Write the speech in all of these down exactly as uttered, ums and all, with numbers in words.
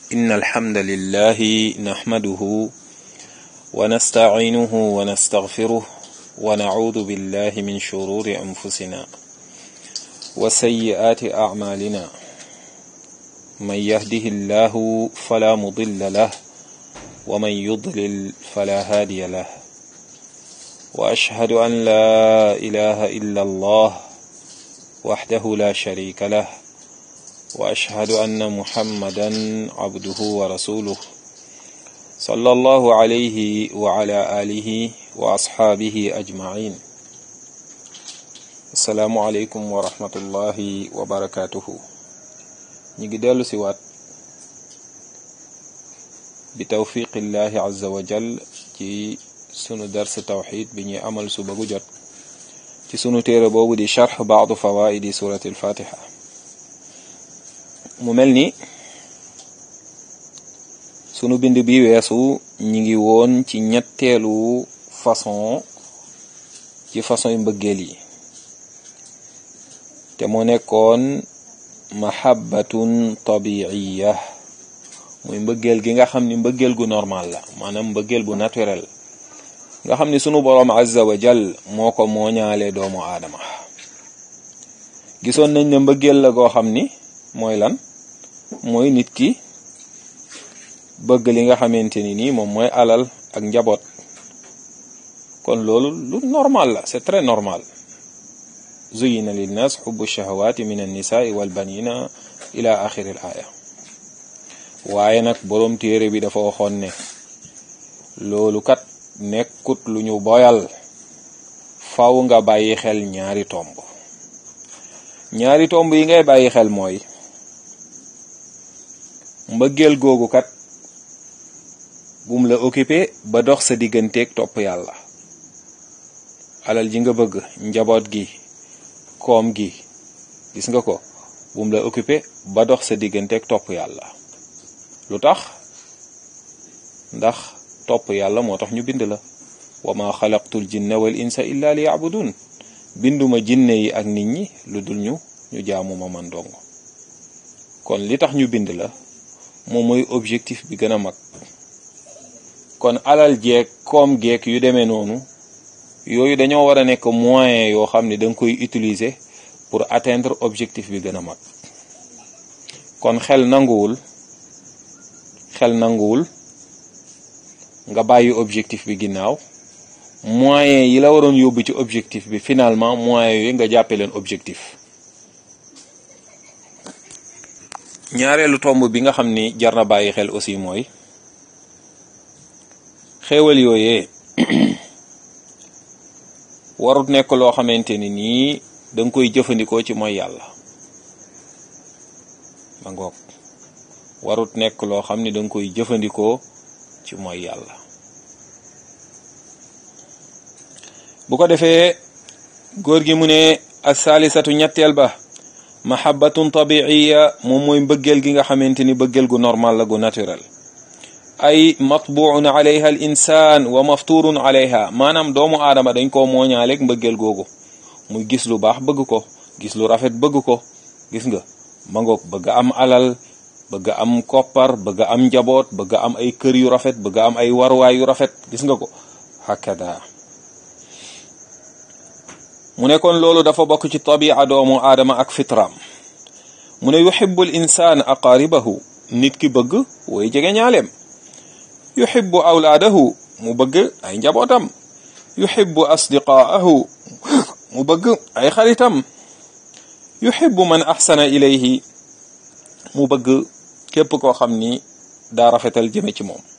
إن الحمد لله نحمده ونستعينه ونستغفره ونعوذ بالله من شرور أنفسنا وسيئات أعمالنا من يهده الله فلا مضل له ومن يضلل فلا هادي له وأشهد أن لا إله إلا الله وحده لا شريك له وأشهد أن محمدا عبده ورسوله صلى الله عليه وعلى آله وأصحابه أجمعين. السلام عليكم ورحمة الله وبركاته. نيجي دالو سوات بتوفيق الله عز وجل ci sunu dars tawhid bi ñuy amal suba gu jot ci sunu téere boobu di sharh ba'd fawaidi surati al-fatiha. mu mel ni sunu bind bi weesu ñi ngi woon ci ñetteelu façon ci façon yu mbëggeel yi te mu nekkoon mahabbatun tabi'iyya muy mbëggeel gi nga xam ni mbëggeel gu normal la maanaam mbëggeel bu naturel nga xam ni sunu boroom azza wa jal moo ko mooñaale doomu aadama. gisoon nañ ne mbëggeel la goo xam ni mooy lan mooy nit ki bëgg li nga xamante ni nii moom mooy alal ak njaboot kon loolu lu normal la, c'est très normal. zuyina linnas xubbu shahawati min annisaai walbanina ila axiri al aya. waaye nag boroom téere bi dafa waxoon ne loolu kat nekkut lu ñu boyal, faw nga bàyyi xel ñaari tomb. ñaari tomb yi ngay bàyyi xel mooy mbëggeel googu kat bum la occupé ba dox sa digganteeg topp yàlla. alal ji nga bëgg, njaboot gi, koom gi, gis nga ko, bum la occupé ba dox sa digganteeg topp yàlla. lu tax? ndax topp yàlla moo tax ñu bind la. wa ma xalaqtul jinna wal insa illa li ya'budun. binduma jinne yi ak nit ñi lu dul ñu ñu jaamu ma man dong. kon li tax ñu bind la moom mooy objectif bi gën a mag. kon alal jeeg koom geeg yu demee noonu yooyu dañoo war a nekk moyen yoo xam ne da nga koy utiliser pour atteindre objectif bi gën a mag. kon xel nanguwul xel nanguwul nga bàyyi objectif bi ginnaaw, moyen yi la waroon yóbbu ci objectif bi finalement moyen yooyu nga jàppe leen objectif. ñaareelu tomb bi nga xam ni jar na bàyyi xel aussi mooy xéewal yooyee warut nekk loo xamante ni nii danga koy jëfandikoo ci mooy yàlla. ma ngoog warut nekk loo xam ni danga koy jëfandikoo ci mooy yàlla. bu ko defee góor gi mu ne as-saalisatu ñetteel ba mahabbatun tabi'iyya moom mooy mbëggeel gi nga xamante ni mbëggeel gu normal la, gu naturel. ay matbu'un alayha al insaan wa mafturun alayha, maanaam doomu aadama dañ koo mooñaaleeg mbëggeel googu. muy gis lu baax bëgg ko, gis lu rafet bëgg ko, gis nga ma ngoog bëgg am alal, bëgg am koppar, bëgg am njaboot, bëgg am ay kër yu rafet, bëgg am ay warwaay yu rafet, gis nga ko hakada. mu ne kon loolu dafa bokk ci tabi'a doomu aadama ak fitraam. mu ne yuhibbu al insaan aqaaribahu, nit ki bëgg way jege ñaaleem. yuhibbu awlaadahu, mu bëgg ay njabootam. yuhibbu asdiqaahu, mu bëgg ay xaritam. yuhibbu man ahsana ilayhi, mu bëgg képp koo xam ni daa rafetal jëme ci moom.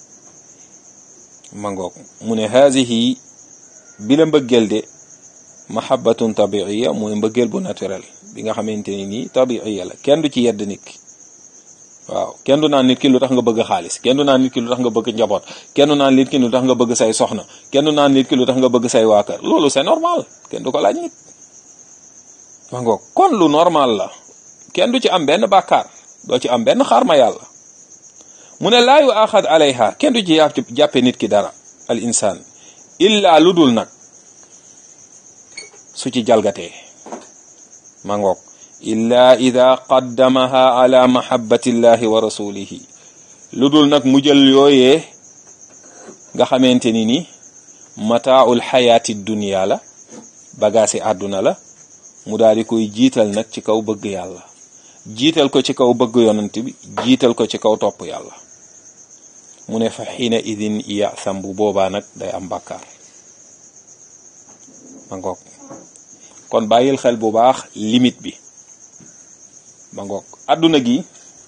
mangoog mu ne haadihi bi la mbëggeel de mahabbatun tabi'iyya mooy mbëggeel bu naturel bi nga xamante ni nii tabi'iyya la, kenn du ci yedd nit ki. waaw kenn du naan nit ki lu tax nga bëgg xaalis, kenn du naan nit ki lu tax nga bëgg njaboot, kenn du naan nit ki lu tax nga bëgg say soxna, kenn du naan nit ki lu tax nga bëgg say waa kër. loolu c'est normal, kenn du ko laaj nit. mangoog kon lu normal la, kenn du ci am benn bàkkaar, doo ci am benn xarma yàlla. mu ne laa yu axad alayha, kenn du ci jàppe nit ki dara al insaan illa lu dul nag su ci jalgatee. ma ngoog illa ida qaddamaha ala mahabbatillahi wa rasulihi, lu dul nag mu jël yooyee nga xamante ni ni mataaul xayaati dunya la bagaasi àdduna la mu daal di koy jiital nag ci kaw bëgg yàlla, jiital ko ci kaw bëgg yonent bi, jiital ko ci kaw topp yàlla. mu ne fa xiina idin yasam bu boobaa nag day am bàkkaar. ma ngoog kon bàyyil xel bu baax limite bi. ma ngoog àdduna gi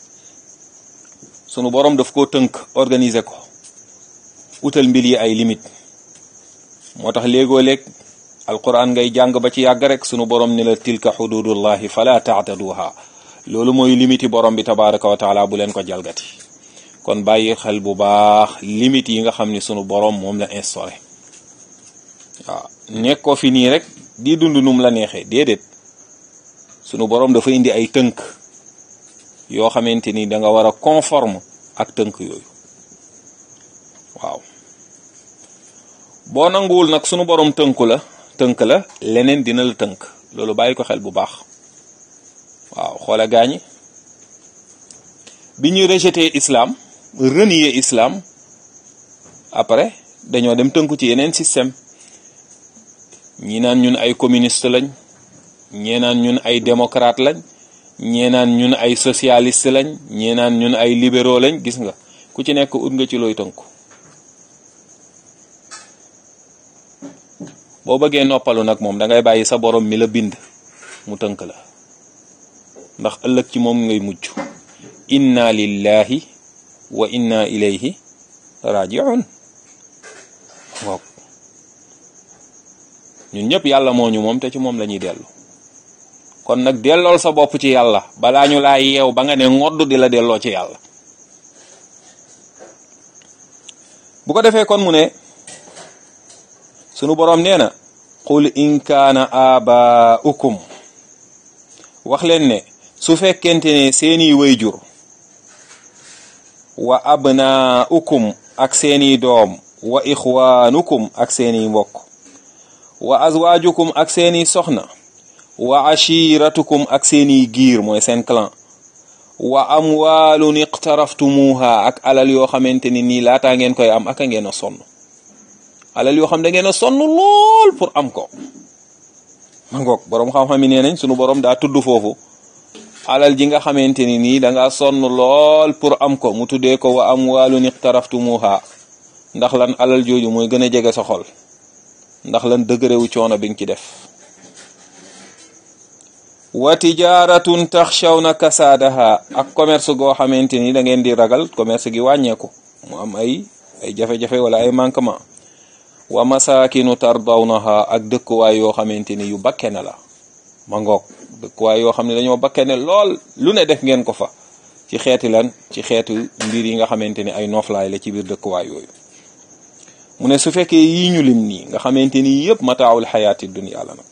sunu borom daf koo tënk organiser ko utal mbir yi ay limite. moo tax léegoo léeg alquran ngay jàng ba ci yàgg rek sunu borom ne la tilka xududullahi fala taataduha. loolu mooy limite borom bi tabaraka wa taala, bu leen ko jalgati. kon bàyyi xel bu baax limite yi nga xam ni sunu borom moom la instauré. waaw nekk ko fi nii rek di dund num la neexee déedéet, sunu borom dafa indi ay tënk yoo xamante ni da nga war a conforme ak tënk yooyu. waaw boo nanguwul nag sunu borom tënku la tënk la leneen dina la tënk. loolu bàyyi ko xel bu baax. waaw xoola gaañi bi ñuy rejeté islam, renier islam, après dañoo dem tënku ci yeneen système. ñi naan ñun ay communiste lañ, ñee naan ñun ay démocrate lañ, ñee naan ñun ay socialiste lañ, ñee naan ñun ay libéraux lañ. gis nga ku ci nekk ut nga ci looy tënku. boo bëggee noppalu nag moom da ngay bàyyi sa borom mi la bind mu tënk la, ndax ëllëg ci moom ngay mujj. inna lillahi wa inna ilayhi raji'un. waaw ñun ñëpp yàlla moo ñu moom te ci moom la ñuy dellu. kon nag dellool sa bopp ci yàlla balaa ñu laa yeew ba nga ne ngodd di la delloo ci yàlla. bu ko defee kon mu ne sunu boroom nee na qul in kaana abaa'ukum, wax leen ne su fekkente ne seeni wayjur, wa abnaa'ukum ak seeni doom, wa ixwaanukum ak seeni mbokk, wa azwaajukum ak seeni soxna, wa ashiratukum ak seeni giir mooy seen clan, wa amwaalun iqtaraftumuha ak alal yoo xamante ni nii laataa ngeen koy am ak a ngeen a sonn. alal yoo xam da ngeen a sonn lool pour am ko. ma ngoog boroom xam-xam yi nee nañ sunu borom daa tudd foofu alal ji nga xamante ni nii da ngaa sonn lool pour am ko, mu tuddee ko wa amwaalun iqtaraftumuha. ndax lan alal jooju mooy gën a jege sa xol, ndax lan dëgërewu coono bi nga ci def. wa tijaratun taxshawna kasaadaha ak commerce goo xamante ni da ngeen di ragal commerce gi wàññeeku, mu am ay ay jafe-jafe wala ay manquement. wa masakinu tardawnaha ak dëkkuwaay yoo xamante ni yu bakkene la. ma ngoog dëkkuwaay yoo xam ne dañoo bakkene lool, lu ne def ngeen ko fa ci xeeti lan ci xeetu mbir yi nga xamante ni ay noflaay la ci biir dëkkuwaay yooyu. mu ne su fekkee yii ñu lim nii nga xamante ni yëpp mataawul xayaati dunya la nag,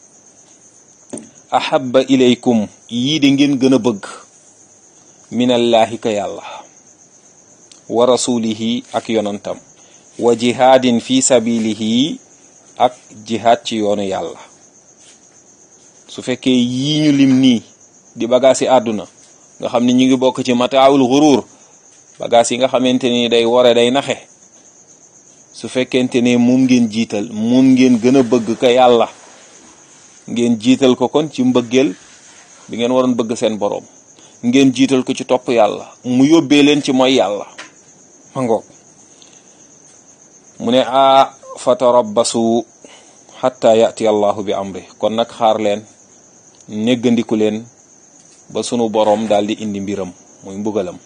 ahabba ilaykum yii di ngeen gën a bëgg minallaahi ka yàlla, wa rasulihi ak yonantam, wa jihaadin fi sabilihi ak jihaad ci yoonu yàlla. su fekkee yii ñu lim nii di bagaas yi àdduna nga xam ne ñu ngi bokk ci mataawul xuruur, bagaas yi nga xamante ni day ware day naxe, su fekkente ne moom ngeen jiital, moom ngeen gën a bëgg ka yàlla, ngeen jiital ko kon ci mbëggeel bi ngeen waroon bëgg seen boroom, ngeen jiital ko ci topp yàlla, mu yóbbee leen ci mooy yàlla. ma ngoog mu ne a fatarabbasu xatta yati allahu bi amri. kon nag xaar leen, néggandiku leen ba sunu boroom daal di indi mbiram muy mbugalam.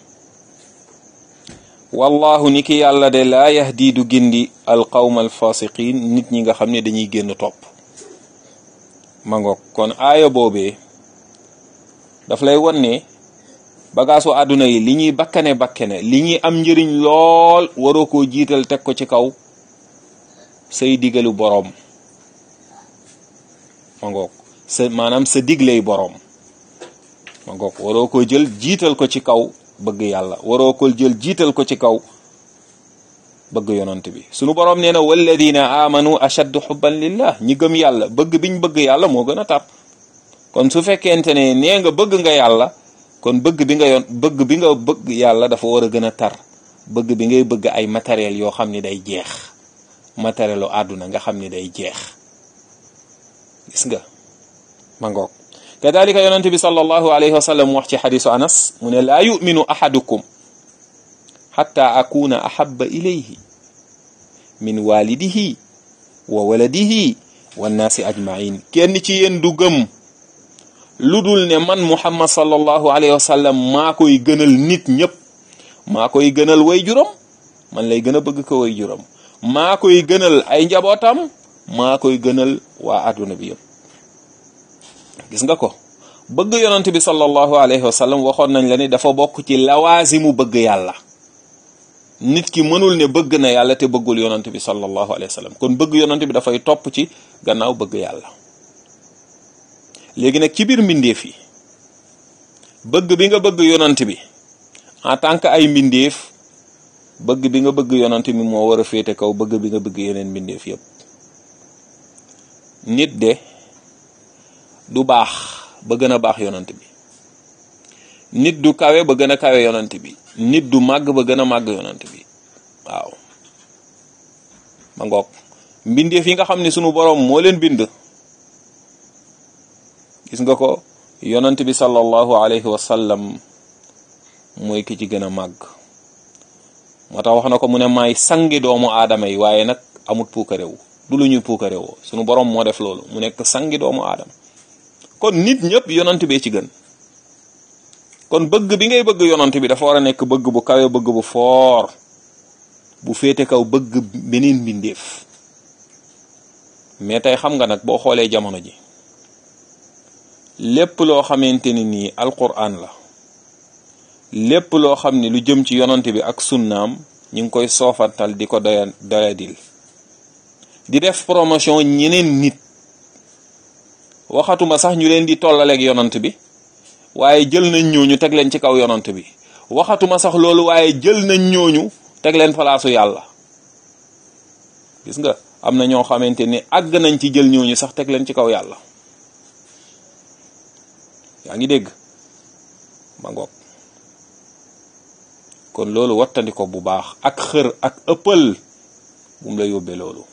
wallahu ni ki yàlla de laa yahdi du gindi alqawma alfasiqin, nit ñi nga xam ne dañuy génn topp. ma ngoog kon aaya boobee daf lay won ne bagaasu àdduna yi li ñuy bakkane bakkane, li ñuy am njëriñ lool, waroo koo jiital teg ko ci kaw say digalu boroom. ma ngoog sa maanaam sa digley boroom. ma ngoog waroo ko jël jiital ko ci kaw bëgg yàlla, waroo ko jël jiital ko ci kaw bëgg yonant bi. sunu boroom nee na walladina amanu ashaddu xubban lillah, ñi gëm yàlla bëgg biñ bëgg yàlla moo gën a tar. kon su fekkente ne nee nga bëgg nga yàlla, kon bëgg bi nga yoon bëgg bi nga bëgg yàlla dafa war a gën a tar bëgg bi ngay bëgg ay matériel yoo xam ni day jeex matérielu àdduna nga xam ni day jeex gis nga ma ngoog kadalika yonente bi sallallahu alayhi wa sallam wax ci xadisu anas mu ne laa yuminu ahadukum xatta akuna ahaba ilayhi min walidihi wa waladihi wannaasi ajmain kenn ci yéen du gëm lu dul ne man muhammad sallallahu alayhi wa sallam maa koy gënal nit ñëpp maa koy gënal way juram man lay gën a bëgg ko way juram maa koy gënal ay njabootam maa koy gënal waa àdduna bi yëpp gis nga ko bëgg yonent bi sallallahu alayhi wa sallam waxoon nañ la ni dafa bokk ci lawaasimu bëgg yàlla nit ki mënul ne bëgg na yàlla te bëggul yonent bi sallallahu alayhi wa sallam kon bëgg yonent bi dafay topp ci gannaaw bëgg yàlla léegi nag ci biir mbindeef yi bëgg bi nga bëgg yonent bi en tant que ay mbindeef bëgg bi nga bëgg yonent bi moo war a féete kaw bëgg bi nga bëgg yeneen mbindeef yépp nit de du baax ba gën a baax yonent bi nit du kawe ba gën a kawe yonent bi nit du màgg ba gën a màgg yonent bi waaw ma ngoog mbindeef yi nga xam ne sunu boroom moo leen bind gis nga ko yonent bi sallallahu alayhi wa sallam mooy ki ci gën a màgg moo tax wax na ko mu ne maay sangi doomu aadama yi waaye nag amut puukarewu du lu ñuy puukarewoo sunu boroom moo def loolu mu nekk sangi doomu aadama kon nit ñëpp yonent bee ci gën kon bëgg bi ngay bëgg yonent bi dafa war a nekk bëgg bu kawe bëgg bu foor bu féete kaw bëgg beneen mbindeef mais tey xam nga nag boo xoolee jamono ji lépp loo xamante ni nii alquran la lépp loo xam ne lu jëm ci yonent bi ak sunnaam ñu ngi koy soofantal di ko doya doyadil di def promotion ñeneen nit waxatuma sax ñu leen di tollaleeg yonent bi waaye jël nañ ñooñu teg leen ci kaw yonent bi waxatuma sax loolu waaye jël nañ ñooñu teg leen palaasu yàlla gis nga am na ñoo xamante ni àgg nañ ci jël ñooñu sax teg leen ci kaw yàlla yaa ngi dégg ma ngoog kon loolu wattandi ko bu baax ak xër ak ëppal bu mu la yóbbee loolu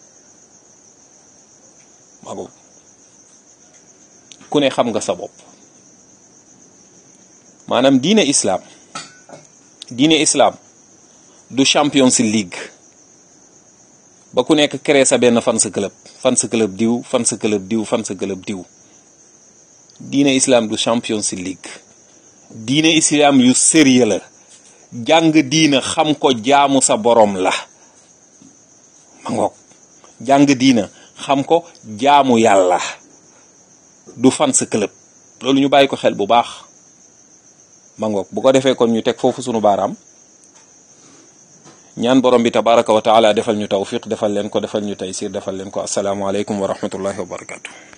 ma ngoog ku ne xam nga sa bopp maanaam diine islam diine islam du Champions League ba ku nekk créé sa benn fans club fans club diw fans club diw fans club diw diine islam du Champions League diine islam yu sérieux la jàng diina xam ko jaamu sa borom la ma ngoog jàng diina xam ko jaamu yàlla du fans club loolu ñu bàyyi ko xel bu baax ma ngoog bu ko defee kon ñu teg foofu sunu baaraam ñaan borom bi tabaraka wa taala defal ñu tawfiq defal leen ko defal ñu taysir defal leen ko assalaamu aleykum wa rahmatullahi wa barakatuh